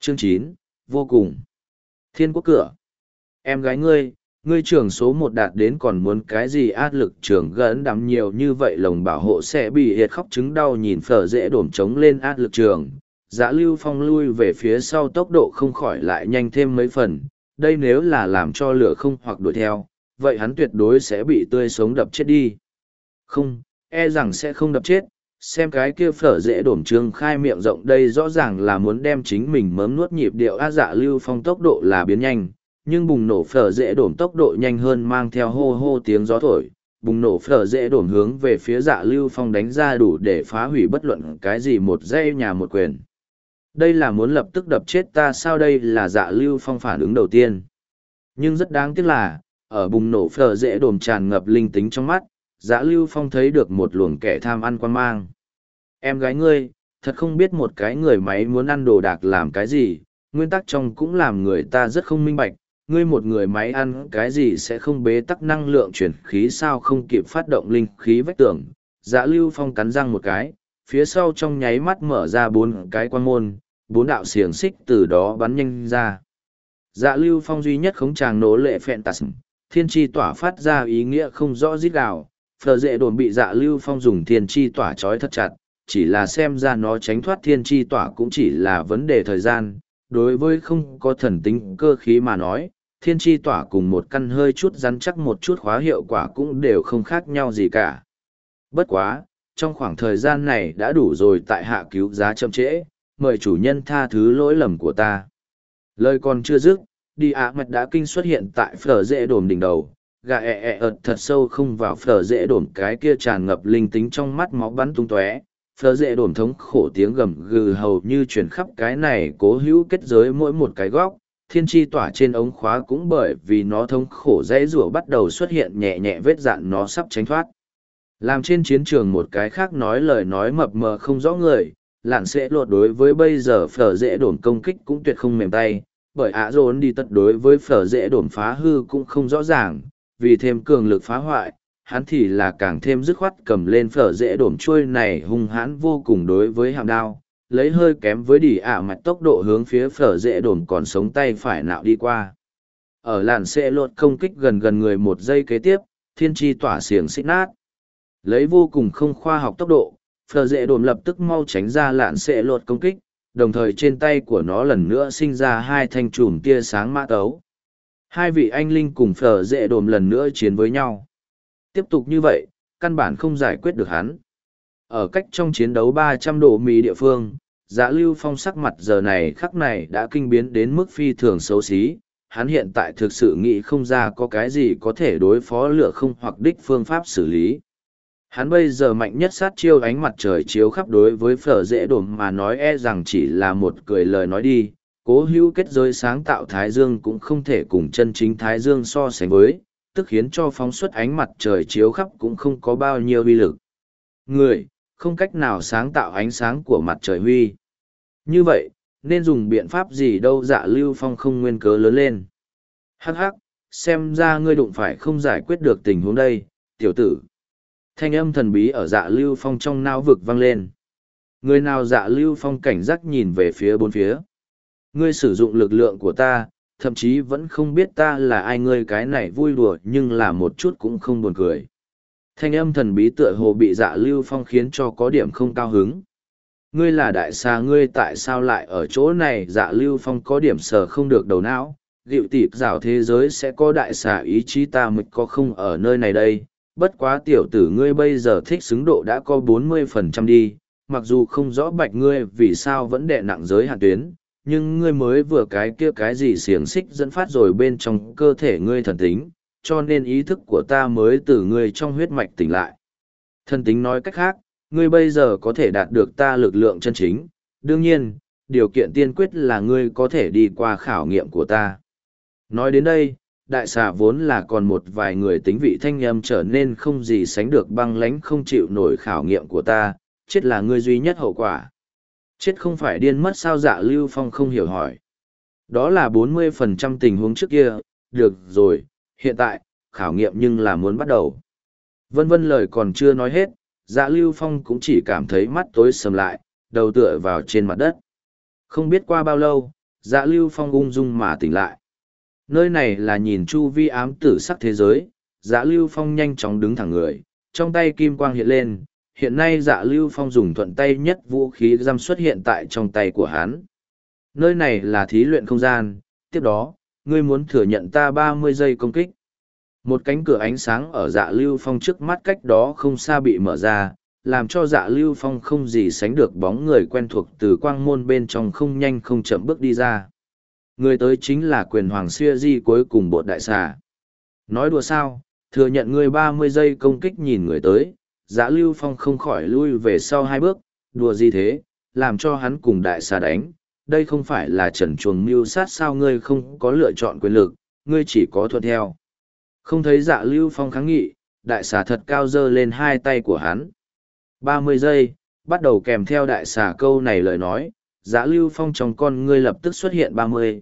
Chương 9, vô cùng. Thiên quốc cửa. Em gái ngươi trưởng số 1 đạt đến còn muốn cái gì áp lực trưởng gần đắm nhiều như vậy lồng bảo hộ sẽ bị hiệt khóc chứng đau nhìn phở dễ đổm trống lên áp lực trường. Dạ Lưu Phong lui về phía sau tốc độ không khỏi lại nhanh thêm mấy phần, đây nếu là làm cho lửa không hoặc đuổi theo, vậy hắn tuyệt đối sẽ bị tươi sống đập chết đi. Không, e rằng sẽ không đập chết, xem cái kia phở dễ đổm trương khai miệng rộng đây rõ ràng là muốn đem chính mình mớm nuốt nhịp điệu. Dạ Lưu Phong tốc độ là biến nhanh, nhưng bùng nổ phở dễ đổm tốc độ nhanh hơn mang theo hô hô tiếng gió thổi. Bùng nổ phở dễ đổm hướng về phía Dạ Lưu Phong đánh ra đủ để phá hủy bất luận cái gì một giây nhà một quyền. Đây là muốn lập tức đập chết ta sao? Đây là Dạ Lưu Phong phản ứng đầu tiên. Nhưng rất đáng tiếc là, ở bùng nổ phở dễ đổm tràn ngập linh tính trong mắt, Dạ Lưu Phong thấy được một luồng kẻ tham ăn quan mang. Em gái ngươi, thật không biết một cái người máy muốn ăn đồ đạc làm cái gì, nguyên tắc trong cũng làm người ta rất không minh bạch. Ngươi một người máy ăn cái gì sẽ không bế tắc năng lượng chuyển khí sao không kịp phát động linh khí vách tường. Dạ Lưu Phong cắn răng một cái, phía sau trong nháy mắt mở ra 4 cái quan môn, 4 đạo xiềng xích từ đó bắn nhanh ra. Dạ Lưu Phong duy nhất khống tràng nổ lệ phẹn tạt, thiên tri tỏa phát ra ý nghĩa không rõ rít gào. Phở dễ đồn bị Dạ Lưu Phong dùng thiên tri tỏa trói thật chặt, chỉ là xem ra nó tránh thoát thiên tri tỏa cũng chỉ là vấn đề thời gian. Đối với không có thần tính cơ khí mà nói, thiên tri tỏa cùng một căn hơi chút rắn chắc một chút khóa hiệu quả cũng đều không khác nhau gì cả. Bất quá, trong khoảng thời gian này đã đủ rồi, tại hạ cứu giá chậm trễ, mời chủ nhân tha thứ lỗi lầm của ta. Lời còn chưa dứt, đi ạ mạch đã kinh xuất hiện tại phở dễ đồn đỉnh đầu, gà ợt thật sâu không vào phở dễ đồn cái kia tràn ngập linh tính trong mắt máu bắn tung tóe. Phở dễ đồn thống khổ tiếng gầm gừ hầu như truyền khắp cái này cố hữu kết giới mỗi một cái góc. Thiên tri tỏa trên ống khóa cũng bởi vì nó thống khổ dãy rủa bắt đầu xuất hiện nhẹ nhẹ vết dạn nó sắp tránh thoát. Làm trên chiến trường một cái khác nói lời nói mập mờ không rõ người, lạn sẽ lột đối với bây giờ phở dễ đồn công kích cũng tuyệt không mềm tay, bởi ạ dồn đi tật đối với phở dễ đồn phá hư cũng không rõ ràng, vì thêm cường lực phá hoại, hắn thì là càng thêm dứt khoát cầm lên phở dễ đổm chuôi này hung hãn vô cùng đối với hàm đao, lấy hơi kém với đỉ ả mạch tốc độ hướng phía phở dễ đổm còn sống tay phải nạo đi qua. Ở làn xe lột công kích gần người một giây kế tiếp, thiên tri tỏa xiềng xích nát. Lấy vô cùng không khoa học tốc độ, phở dễ đổm lập tức mau tránh ra làn xe lột công kích, đồng thời trên tay của nó lần nữa sinh ra 2 thanh chùm tia sáng mã tấu. 2 vị anh linh cùng phở dễ đổm lần nữa chiến với nhau. Tiếp tục như vậy, căn bản không giải quyết được hắn. Ở cách trong chiến đấu 300 độ mì địa phương, Dạ Lưu Phong sắc mặt giờ này khắc này đã kinh biến đến mức phi thường xấu xí. Hắn hiện tại thực sự nghĩ không ra có cái gì có thể đối phó lửa không hoặc đích phương pháp xử lý. Hắn bây giờ mạnh nhất sát chiêu ánh mặt trời chiếu khắp đối với phở dễ đổm mà nói e rằng chỉ là một cười lời nói đi. Cố hữu kết giới sáng tạo Thái Dương cũng không thể cùng chân chính Thái Dương so sánh với, tức khiến cho phóng xuất ánh mặt trời chiếu khắp cũng không có bao nhiêu uy lực. Người, không cách nào sáng tạo ánh sáng của mặt trời huy. Như vậy, nên dùng biện pháp gì đâu? Dạ Lưu Phong không nguyên cớ lớn lên. Hắc hắc, xem ra ngươi đụng phải không giải quyết được tình huống đây, tiểu tử. Thanh âm thần bí ở Dạ Lưu Phong trong não vực vang lên. Người nào? Dạ Lưu Phong cảnh giác nhìn về phía bốn phía. Ngươi sử dụng lực lượng của ta, thậm chí vẫn không biết ta là ai. Ngươi cái này vui đùa nhưng là một chút cũng không buồn cười. Thanh âm thần bí tựa hồ bị Dạ Lưu Phong khiến cho có điểm không cao hứng. Ngươi là đại xà, ngươi tại sao lại ở chỗ này? Dạ Lưu Phong có điểm sờ không được đầu não. Diệu tịt rào thế giới sẽ có đại xà ý chí, ta mới có không ở nơi này đây. Bất quá tiểu tử ngươi bây giờ thích xứng độ đã có 40% đi, mặc dù không rõ bạch ngươi vì sao vẫn đè nặng giới hạn tuyến, nhưng ngươi mới vừa cái kia cái gì xiềng xích dẫn phát rồi bên trong cơ thể ngươi thần tính, cho nên ý thức của ta mới từ ngươi trong huyết mạch tỉnh lại. Thần tính nói cách khác, ngươi bây giờ có thể đạt được ta lực lượng chân chính, đương nhiên, điều kiện tiên quyết là ngươi có thể đi qua khảo nghiệm của ta. Nói đến đây, đại xà vốn là còn một vài người tính vị thanh âm trở nên không gì sánh được băng lãnh, không chịu nổi khảo nghiệm của ta, chết là ngươi duy nhất hậu quả. Chết không phải điên mất sao? Dạ Lưu Phong không hiểu hỏi. Đó là 40% tình huống trước kia, được rồi, hiện tại, khảo nghiệm nhưng là muốn bắt đầu. Vân vân lời còn chưa nói hết, Dạ Lưu Phong cũng chỉ cảm thấy mắt tối sầm lại, đầu tựa vào trên mặt đất. Không biết qua bao lâu, Dạ Lưu Phong ung dung mà tỉnh lại. Nơi này là nhìn chu vi ám tử sắc thế giới, Dạ Lưu Phong nhanh chóng đứng thẳng người, trong tay kim quang hiện lên. Hiện nay Dạ Lưu Phong dùng thuận tay nhất vũ khí giam xuất hiện tại trong tay của hắn. Nơi này là thí luyện không gian, tiếp đó, ngươi muốn thừa nhận ta 30 giây công kích. Một cánh cửa ánh sáng ở Dạ Lưu Phong trước mắt cách đó không xa bị mở ra, làm cho Dạ Lưu Phong không gì sánh được bóng người quen thuộc từ quang môn bên trong không nhanh không chậm bước đi ra. Người tới chính là quyền hoàng siêu di cuối cùng bột đại xà. Nói đùa sao, thừa nhận ngươi 30 giây công kích nhìn người tới, Dạ Lưu Phong không khỏi lui về sau 2 bước, đùa gì thế, làm cho hắn cùng đại xà đánh. Đây không phải là trần chuồng mưu sát sao, ngươi không có lựa chọn quyền lực, ngươi chỉ có thuận theo. Không thấy Dạ Lưu Phong kháng nghị, đại xà thật cao dơ lên 2 tay của hắn. 30 giây, bắt đầu kèm theo đại xà câu này lời nói, Dạ Lưu Phong trong con ngươi lập tức xuất hiện 30,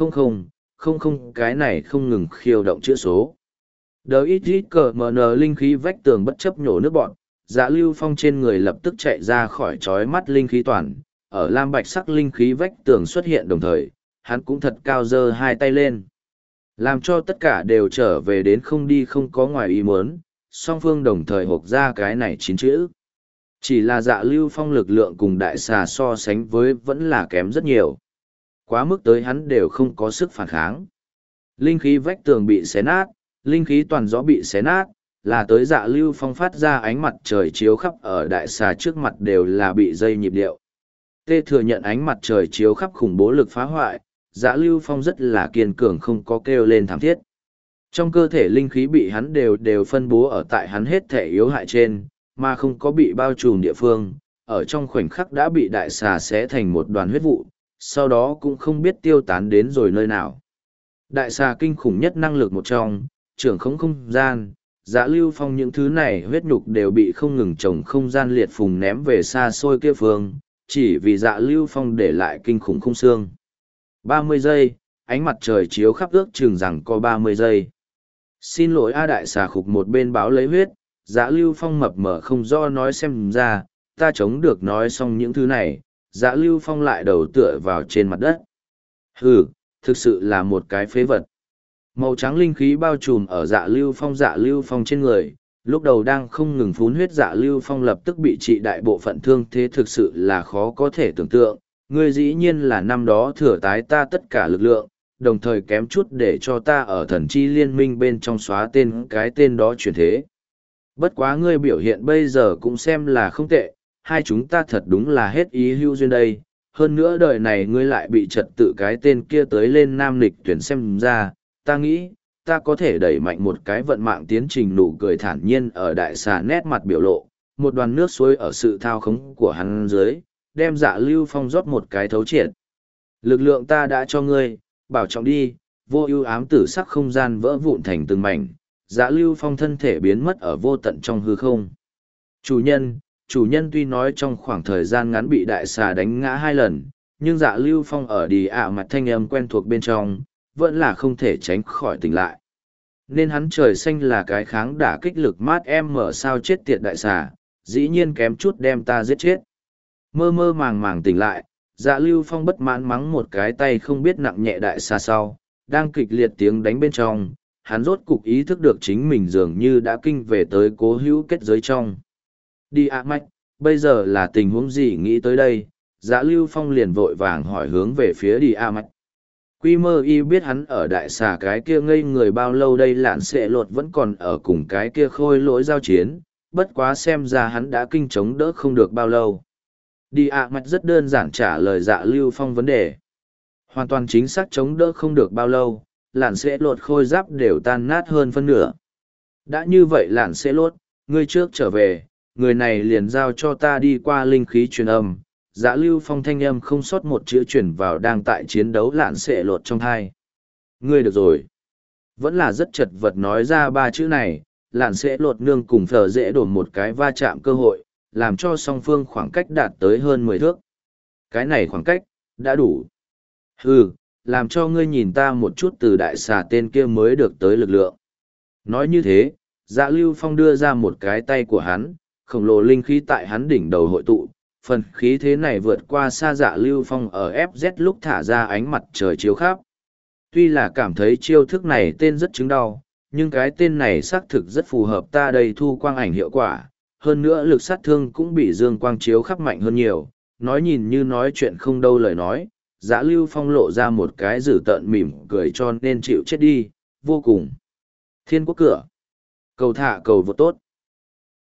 không, cái này không ngừng khiêu động chữ số. Đờ ít ít cờ mờ nờ linh khí vách tường bất chấp nhổ nước bọn, Dạ Lưu Phong trên người lập tức chạy ra khỏi chói mắt linh khí toàn, ở lam bạch sắc linh khí vách tường xuất hiện đồng thời, hắn cũng thật cao dơ 2 tay lên. Làm cho tất cả đều trở về đến không đi không có ngoài ý muốn, song phương đồng thời hộp ra cái này 9 chữ. Chỉ là Dạ Lưu Phong lực lượng cùng đại xà so sánh với vẫn là kém rất nhiều. Quá mức tới hắn đều không có sức phản kháng. Linh khí vách tường bị xé nát, linh khí toàn gió bị xé nát, là tới Dạ Lưu Phong phát ra ánh mặt trời chiếu khắp ở đại xà trước mặt đều là bị dây nhịp điệu. Tê thừa nhận ánh mặt trời chiếu khắp khủng bố lực phá hoại, Dạ Lưu Phong rất là kiên cường không có kêu lên thảm thiết. Trong cơ thể linh khí bị hắn đều phân bố ở tại hắn hết thể yếu hại trên, mà không có bị bao trùm địa phương, ở trong khoảnh khắc đã bị đại xà xé thành một đoàn huyết vụ, sau đó cũng không biết tiêu tán đến rồi nơi nào. Đại xà kinh khủng nhất năng lực một trong, trưởng không gian, Dạ Lưu Phong những thứ này huyết nhục đều bị không ngừng trồng không gian liệt phùng ném về xa xôi kia phương, chỉ vì Dạ Lưu Phong để lại kinh khủng khung xương. 30 giây, ánh mặt trời chiếu khắp ước chừng rằng có 30 giây. Xin lỗi A đại xà khục một bên báo lấy huyết, Dạ Lưu Phong mập mờ không do nói xem ra, ta chống được nói xong những thứ này, Dạ Lưu Phong lại đầu tựa vào trên mặt đất. Hừ, thực sự là một cái phế vật. Màu trắng linh khí bao trùm ở Dạ Lưu Phong trên người, lúc đầu đang không ngừng phún huyết Dạ Lưu Phong lập tức bị trị đại bộ phận thương thế, thực sự là khó có thể tưởng tượng. Ngươi dĩ nhiên là năm đó thừa tái ta tất cả lực lượng, đồng thời kém chút để cho ta ở thần chi liên minh bên trong xóa tên cái tên đó chuyển thế. Bất quá ngươi biểu hiện bây giờ cũng xem là không tệ, hai chúng ta thật đúng là hết ý hưu duyên đây. Hơn nữa đời này ngươi lại bị trật tự cái tên kia tới lên nam lịch tuyển xem ra, ta nghĩ, ta có thể đẩy mạnh một cái vận mạng tiến trình. Nụ cười thản nhiên ở đại xà nét mặt biểu lộ, một đoàn nước suối ở sự thao khống của hắn dưới, đem Dạ Lưu Phong rót một cái thấu triệt. Lực lượng ta đã cho ngươi, bảo trọng đi. Vô ưu ám tử sắc không gian vỡ vụn thành từng mảnh, Dạ Lưu Phong thân thể biến mất ở vô tận trong hư không. Chủ nhân tuy nói trong khoảng thời gian ngắn bị đại xà đánh ngã 2 lần, nhưng Dạ Lưu Phong ở đi mặt thanh âm quen thuộc bên trong, vẫn là không thể tránh khỏi tỉnh lại. Nên hắn trời xanh là cái kháng đả kích lực mát em mở sao chết tiệt đại xà, dĩ nhiên kém chút đem ta giết chết. Mơ mơ màng màng tỉnh lại, Dạ Lưu Phong bất mãn mắng một cái tay không biết nặng nhẹ đại xà sau, đang kịch liệt tiếng đánh bên trong, hắn rốt cục ý thức được chính mình dường như đã kinh về tới cố hữu kết giới trong. Đi mạch, bây giờ là tình huống gì nghĩ tới đây, Dạ Lưu Phong liền vội vàng hỏi hướng về phía đi mạch. Quy mơ y biết hắn ở đại xà cái kia ngây người bao lâu đây, lạn xệ lột vẫn còn ở cùng cái kia khôi lỗi giao chiến, bất quá xem ra hắn đã kinh chống đỡ không được bao lâu. Đi mạch rất đơn giản trả lời Dạ Lưu Phong vấn đề. Hoàn toàn chính xác chống đỡ không được bao lâu, lạn xệ lột khôi giáp đều tan nát hơn phân nửa. Đã như vậy lạn xệ lột, ngươi trước trở về, người này liền giao cho ta đi qua linh khí truyền âm. Dạ Lưu Phong thanh âm không sót một chữ truyền vào đang tại chiến đấu lạn xệ lột trong thai. Ngươi được rồi. Vẫn là rất chật vật nói ra 3 chữ này, lạn xệ lột nương cùng phở dễ đổ một cái va chạm cơ hội, làm cho song phương khoảng cách đạt tới hơn 10 thước. Cái này khoảng cách, đã đủ. Hừ, làm cho ngươi nhìn ta một chút từ đại xà tên kia mới được tới lực lượng. Nói như thế, Dạ Lưu Phong đưa ra một cái tay của hắn, khổng lồ linh khí tại hắn đỉnh đầu hội tụ, phần khí thế này vượt qua xa Dạ Lưu Phong ở FZ lúc thả ra ánh mặt trời chiếu khắp. Tuy là cảm thấy chiêu thức này tên rất chứng đau, nhưng cái tên này xác thực rất phù hợp ta đây thu quang ảnh hiệu quả, hơn nữa lực sát thương cũng bị dương quang chiếu khắp mạnh hơn nhiều, nói nhìn như nói chuyện không đâu lời nói, Dạ Lưu Phong lộ ra một cái dữ tợn mỉm cười cho nên chịu chết đi, vô cùng. Thiên quốc cửa. Cầu thả cầu vô tốt.